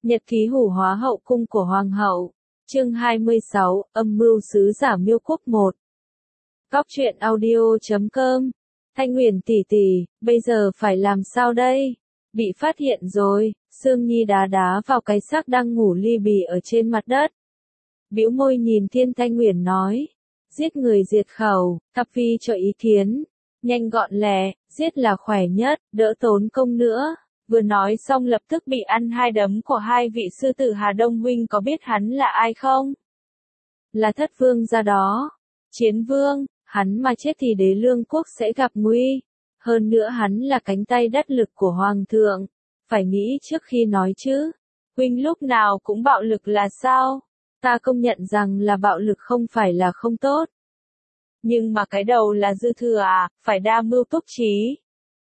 Nhật ký hủ hóa hậu cung của Hoàng hậu. Chương 26, âm mưu sứ giả Miêu Quốc 1. Cóc truyện audio.com. Thanh Nguyền tỷ tỷ, bây giờ phải làm sao đây? Bị phát hiện rồi. Sương Nhi đá đá vào cái xác đang ngủ li bì ở trên mặt đất. Bĩu môi nhìn Thiên Thanh Nguyền nói, giết người diệt khẩu, Thập Phi cho ý kiến, nhanh gọn lẹ, giết là khỏe nhất, đỡ tốn công nữa. Vừa nói xong lập tức bị ăn hai đấm của hai vị sư tử. Hà Đông huynh có biết hắn là ai không? Là Thất Vương gia đó. Chiến vương, hắn mà chết thì Đế Lương quốc sẽ gặp nguy. Hơn nữa hắn là cánh tay đắc lực của Hoàng thượng. Phải nghĩ trước khi nói chứ. Huynh lúc nào cũng bạo lực là sao? Ta công nhận rằng là bạo lực không phải là không tốt. Nhưng mà cái đầu là dư thừa à, phải đa mưu túc trí.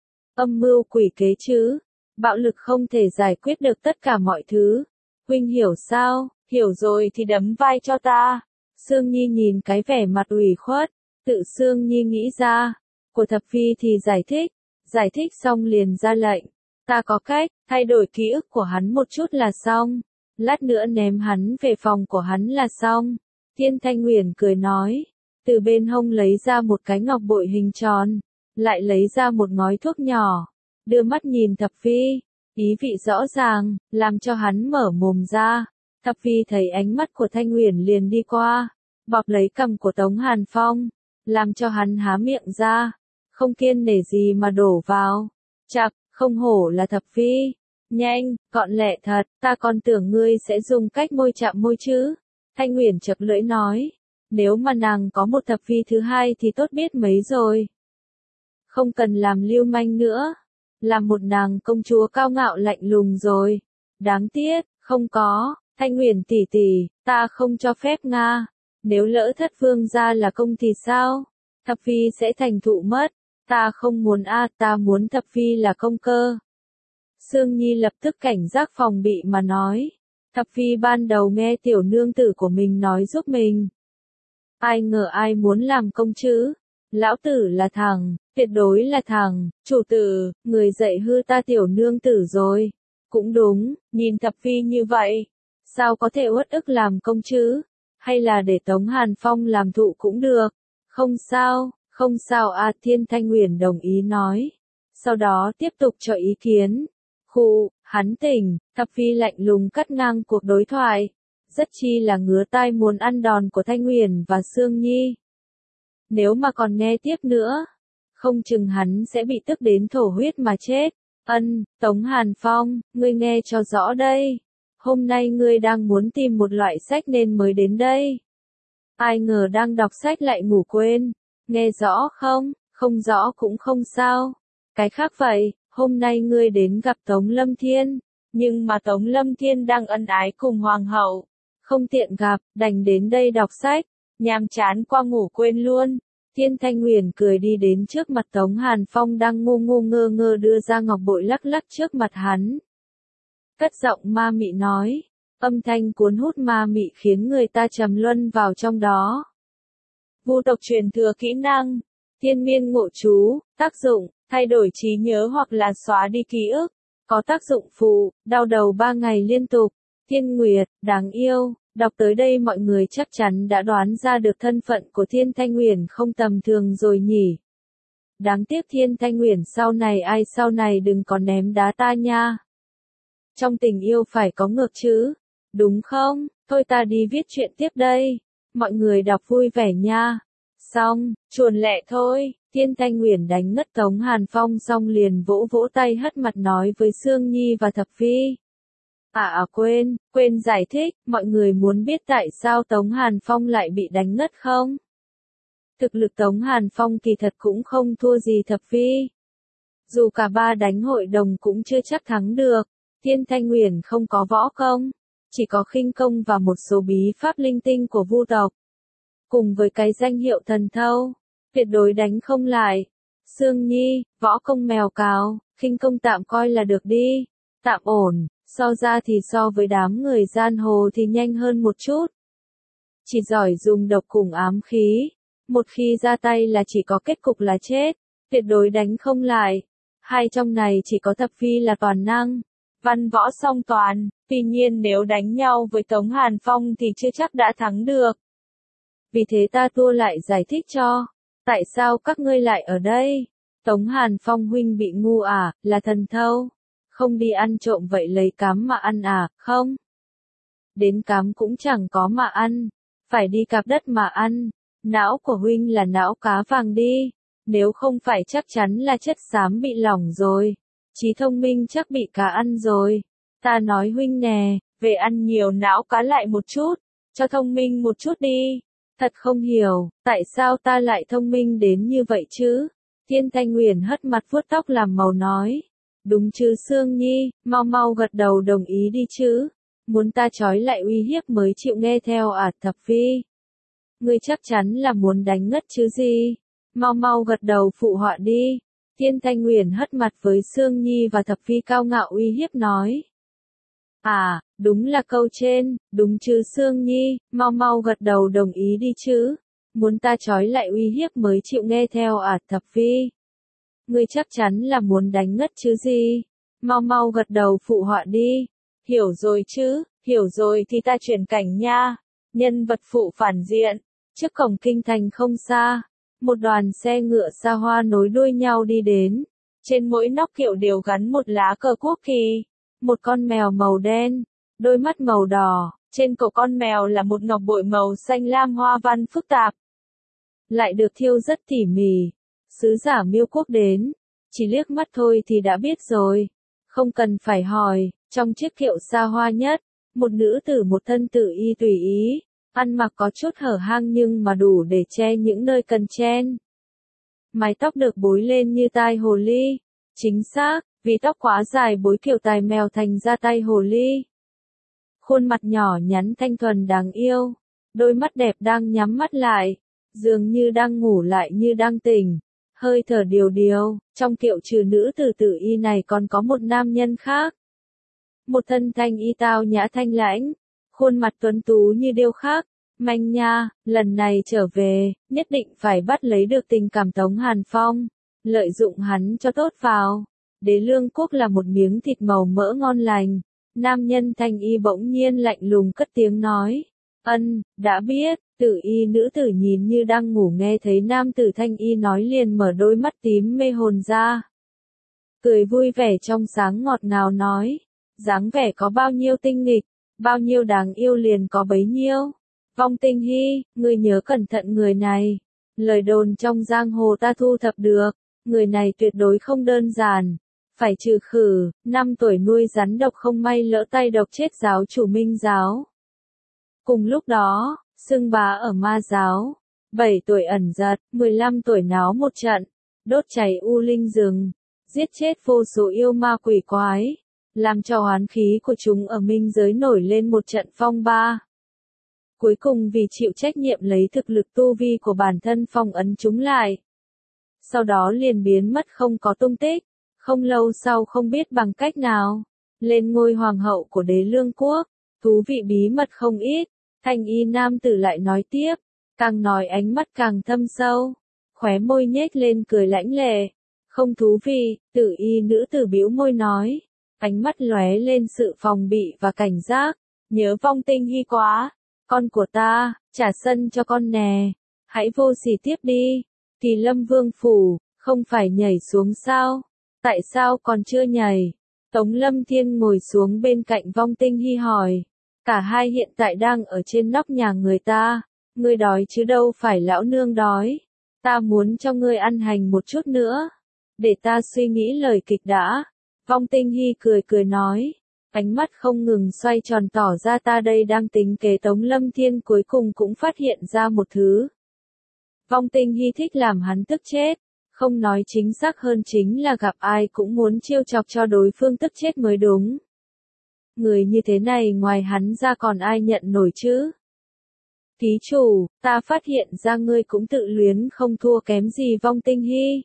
Âm mưu quỷ kế chứ. Bạo lực không thể giải quyết được tất cả mọi thứ. Huynh hiểu sao? Hiểu rồi thì đấm vai cho ta. Sương Nhi nhìn cái vẻ mặt ủy khuất. Tự Sương Nhi nghĩ ra. Của Thập Phi thì giải thích. Giải thích xong liền ra lệnh. Ta có cách, thay đổi ký ức của hắn một chút là xong. Lát nữa ném hắn về phòng của hắn là xong. Thiên Thanh Nguyền cười nói. Từ bên hông lấy ra một cái ngọc bội hình tròn. Lại lấy ra một ngói thuốc nhỏ. Đưa mắt nhìn Thập Phi, ý vị rõ ràng, làm cho hắn mở mồm ra. Thập Phi thấy ánh mắt của Thanh Nguyền liền đi qua, bóp lấy cằm của Tống Hàn Phong, làm cho hắn há miệng ra, không kiêng nể gì mà đổ vào. Chặt, không hổ là Thập Phi, nhanh, gọn lẹ thật, ta còn tưởng ngươi sẽ dùng cách môi chạm môi chứ. Thanh Nguyền chật lưỡi nói, nếu mà nàng có một Thập Phi thứ hai thì tốt biết mấy rồi. Không cần làm lưu manh nữa. Làm một nàng công chúa cao ngạo lạnh lùng rồi. Đáng tiếc, không có. Thanh Nguyền tỷ tỷ, ta không cho phép Nga. Nếu lỡ Thất Vương gia là công thì sao? Thập Phi sẽ thành thụ mất. Ta không muốn ta muốn Thập Phi là công cơ. Sương Nhi lập tức cảnh giác phòng bị mà nói. Thập Phi ban đầu nghe tiểu nương tử của mình nói giúp mình. Ai ngờ ai muốn làm công chứ? Lão tử là thằng, tuyệt đối là thằng, chủ tử, người dạy hư ta tiểu nương tử rồi. Cũng đúng, nhìn Thập Phi như vậy, sao có thể uất ức làm công chứ? Hay là để Tống Hàn Phong làm thụ cũng được. Không sao Thiên Thanh Nguyền đồng ý nói. Sau đó tiếp tục cho ý kiến. Hắn tỉnh, Thập Phi lạnh lùng cắt ngang cuộc đối thoại. Rất chi là ngứa tai muốn ăn đòn của Thanh Nguyền và Sương Nhi. Nếu mà còn nghe tiếp nữa, không chừng hắn sẽ bị tức đến thổ huyết mà chết. Tống Hàn Phong, ngươi nghe cho rõ đây. Hôm nay ngươi đang muốn tìm một loại sách nên mới đến đây. Ai ngờ đang đọc sách lại ngủ quên. Nghe rõ không? Không rõ cũng không sao. Cái khác vậy, hôm nay ngươi đến gặp Tống Lâm Thiên. Nhưng mà Tống Lâm Thiên đang ân ái cùng Hoàng hậu. Không tiện gặp, đành đến đây đọc sách. Nhàm chán qua ngủ quên luôn. Thiên Thanh Nguyền cười đi đến trước mặt Tống Hàn Phong đang ngu ngu ngơ ngơ đưa ra ngọc bội lắc lắc trước mặt hắn. Cất giọng ma mị nói, âm thanh cuốn hút ma mị khiến người ta trầm luân vào trong đó. Vu tộc truyền thừa kỹ năng, Thiên Miên Ngộ Chú, tác dụng, thay đổi trí nhớ hoặc là xóa đi ký ức, có tác dụng phụ, đau đầu 3 ngày liên tục. Thiên Nguyệt, đáng yêu. Đọc tới đây mọi người chắc chắn đã đoán ra được thân phận của Thiên Thanh Nguyền không tầm thường rồi nhỉ. Đáng tiếc Thiên Thanh Nguyền sau này đừng có ném đá ta nha. Trong tình yêu phải có ngược chứ, đúng không? Thôi ta đi viết chuyện tiếp đây. Mọi người đọc vui vẻ nha. Xong, chuồn lẹ thôi. Thiên Thanh Nguyền đánh ngất Tống Hàn Phong xong liền vỗ vỗ tay hất mặt nói với Sương Nhi và Thập Phi. Quên giải thích, mọi người muốn biết tại sao Tống Hàn Phong lại bị đánh ngất không? Thực lực Tống Hàn Phong kỳ thật cũng không thua gì Thập Phi. Dù cả ba đánh hội đồng cũng chưa chắc thắng được. Thiên Thanh Nguyền không có võ công, chỉ có khinh công và một số bí pháp linh tinh của Vu tộc. Cùng với cái danh hiệu thần thâu, tuyệt đối đánh không lại. Sương Nhi, võ công mèo cào, khinh công tạm coi là được đi, tạm ổn. So với đám người giang hồ thì nhanh hơn một chút. Chỉ giỏi dùng độc cùng ám khí. Một khi ra tay là chỉ có kết cục là chết. Tuyệt đối đánh không lại. Hai trong này chỉ có Thập Phi là toàn năng. văn võ song toàn, tuy nhiên nếu đánh nhau với Tống Hàn Phong thì chưa chắc đã thắng được. Vì thế ta tua lại giải thích cho, tại sao các ngươi lại ở đây? Tống Hàn Phong huynh bị ngu à, là thần thâu, không đi ăn trộm vậy lấy cám mà ăn à, không? Đến cám cũng chẳng có mà ăn, phải đi cạp đất mà ăn, não của huynh là não cá vàng đi, nếu không phải chắc chắn là chất xám bị lỏng rồi, trí thông minh chắc bị cá ăn rồi. Ta nói huynh nè, về ăn nhiều não cá lại một chút, cho thông minh một chút đi. Thật không hiểu, tại sao ta lại thông minh đến như vậy chứ? Thiên Thanh Nguyền hất mặt vuốt tóc làm màu nói. Đúng chứ Sương Nhi, mau mau gật đầu đồng ý đi chứ. Muốn ta trói lại uy hiếp mới chịu nghe theo à Thập Phi? Ngươi chắc chắn là muốn đánh ngất chứ gì? Mau mau gật đầu phụ họa đi. Thiên Thanh Nguyền hất mặt với Sương Nhi và Thập Phi cao ngạo uy hiếp nói. À, đúng là câu trên, đúng chứ Sương Nhi, mau mau gật đầu đồng ý đi chứ. Muốn ta trói lại uy hiếp mới chịu nghe theo à Thập Phi? Ngươi chắc chắn là muốn đánh ngất chứ gì? Mau mau gật đầu phụ họa đi. Hiểu rồi chứ, hiểu rồi thì ta chuyển cảnh nha. Nhân vật phụ phản diện, trước cổng kinh thành không xa, một đoàn xe ngựa xa hoa nối đuôi nhau đi đến. Trên mỗi nóc kiệu đều gắn một lá cờ quốc kỳ. Một con mèo màu đen, đôi mắt màu đỏ, trên cổ con mèo là một ngọc bội màu xanh lam hoa văn phức tạp. Lại được thêu rất tỉ mỉ. Sứ giả Miêu Quốc đến, chỉ liếc mắt thôi thì đã biết rồi. Không cần phải hỏi, trong chiếc kiệu xa hoa nhất, một nữ tử một thân tử y tùy ý, ăn mặc có chút hở hang nhưng mà đủ để che những nơi cần chen. Mái tóc được búi lên như tai hồ ly, chính xác. Vì tóc quá dài bối kiểu tài mèo thành ra tay hồ ly. Khuôn mặt nhỏ nhắn thanh thuần đáng yêu. Đôi mắt đẹp đang nhắm mắt lại. Dường như đang ngủ lại như đang tỉnh. Hơi thở điều điều. Trong kiệu trừ nữ tử tử y này còn có một nam nhân khác. Một thân thanh y tao nhã thanh lãnh. Khuôn mặt tuấn tú như điêu khắc. Manh nha, lần này trở về, nhất định phải bắt lấy được tình cảm Tống Hàn Phong. Lợi dụng hắn cho tốt vào. Đế Lương Quốc là một miếng thịt màu mỡ ngon lành. Nam nhân thanh y bỗng nhiên lạnh lùng cất tiếng nói. Đã biết, tử y nữ tử nhìn như đang ngủ nghe thấy nam tử thanh y nói liền mở đôi mắt tím mê hồn ra. Cười vui vẻ trong sáng ngọt ngào nói. Dáng vẻ có bao nhiêu tinh nghịch, bao nhiêu đáng yêu liền có bấy nhiêu. Vong Tinh Hy, ngươi nhớ cẩn thận người này. Lời đồn trong giang hồ ta thu thập được, người này tuyệt đối không đơn giản. Phải trừ khử, 5 tuổi nuôi rắn độc không may lỡ tay độc chết giáo chủ Minh giáo. Cùng lúc đó, xưng bá ở ma giáo, 7 tuổi ẩn giật, 15 tuổi náo một trận, đốt cháy u linh rừng, giết chết vô số yêu ma quỷ quái, làm cho oán khí của chúng ở minh giới nổi lên một trận phong ba. Cuối cùng vì chịu trách nhiệm lấy thực lực tu vi của bản thân phong ấn chúng lại. Sau đó liền biến mất không có tung tích. Không lâu sau không biết bằng cách nào, lên ngôi hoàng hậu của Đế Lương Quốc, thú vị bí mật không ít, thanh y nam tử lại nói tiếp, càng nói ánh mắt càng thâm sâu, khóe môi nhếch lên cười lãnh lệ, không thú vị, tử y nữ tử bĩu môi nói, ánh mắt lóe lên sự phòng bị và cảnh giác, nhớ Vong Tinh Hy quá, con của ta, trả sân cho con nè, hãy vô sỉ tiếp đi, Kỳ Lâm Vương phủ, không phải nhảy xuống sao? Tại sao còn chưa nhảy? Tống Lâm Thiên ngồi xuống bên cạnh Vong Tinh Hy hỏi. Cả hai hiện tại đang ở trên nóc nhà người ta. Ngươi đói chứ đâu phải lão nương đói. Ta muốn cho ngươi ăn hành một chút nữa. Để ta suy nghĩ lời kịch đã. Vong Tinh Hy cười cười nói. Ánh mắt không ngừng xoay tròn tỏ ra ta đây đang tính kế. Tống Lâm Thiên cuối cùng cũng phát hiện ra một thứ. Vong Tinh Hy thích làm hắn tức chết. Không nói chính xác hơn chính là gặp ai cũng muốn trêu chọc cho đối phương tức chết mới đúng. Người như thế này ngoài hắn ra còn ai nhận nổi chứ? Ký chủ, ta phát hiện ra ngươi cũng tự luyến không thua kém gì Vong Tinh Hy.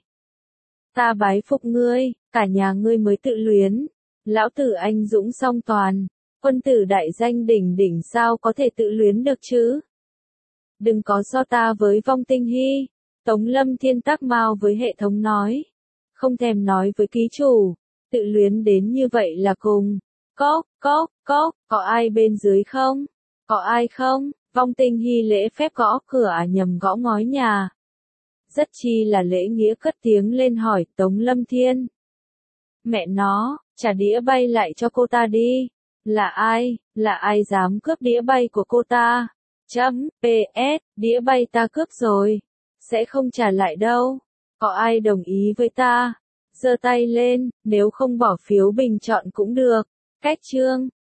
Ta bái phục ngươi, cả nhà ngươi mới tự luyến. Lão tử anh dũng song toàn, quân tử đại danh đỉnh đỉnh sao có thể tự luyến được chứ? Đừng có so ta với Vong Tinh Hy. Tống Lâm Thiên tác mau với hệ thống nói. Không thèm nói với ký chủ. Tự luyến đến như vậy là cùng. Có ai bên dưới không? Có ai không? Vong Tinh Hy lễ phép gõ cửa nhằm gõ ngói nhà. Rất chi là lễ nghĩa cất tiếng lên hỏi Tống Lâm Thiên. Mẹ nó, trả đĩa bay lại cho cô ta đi. Là ai dám cướp đĩa bay của cô ta? PS, đĩa bay ta cướp rồi. Sẽ không trả lại đâu. Có ai đồng ý với ta? Giơ tay lên, nếu không bỏ phiếu bình chọn cũng được. Cách chương.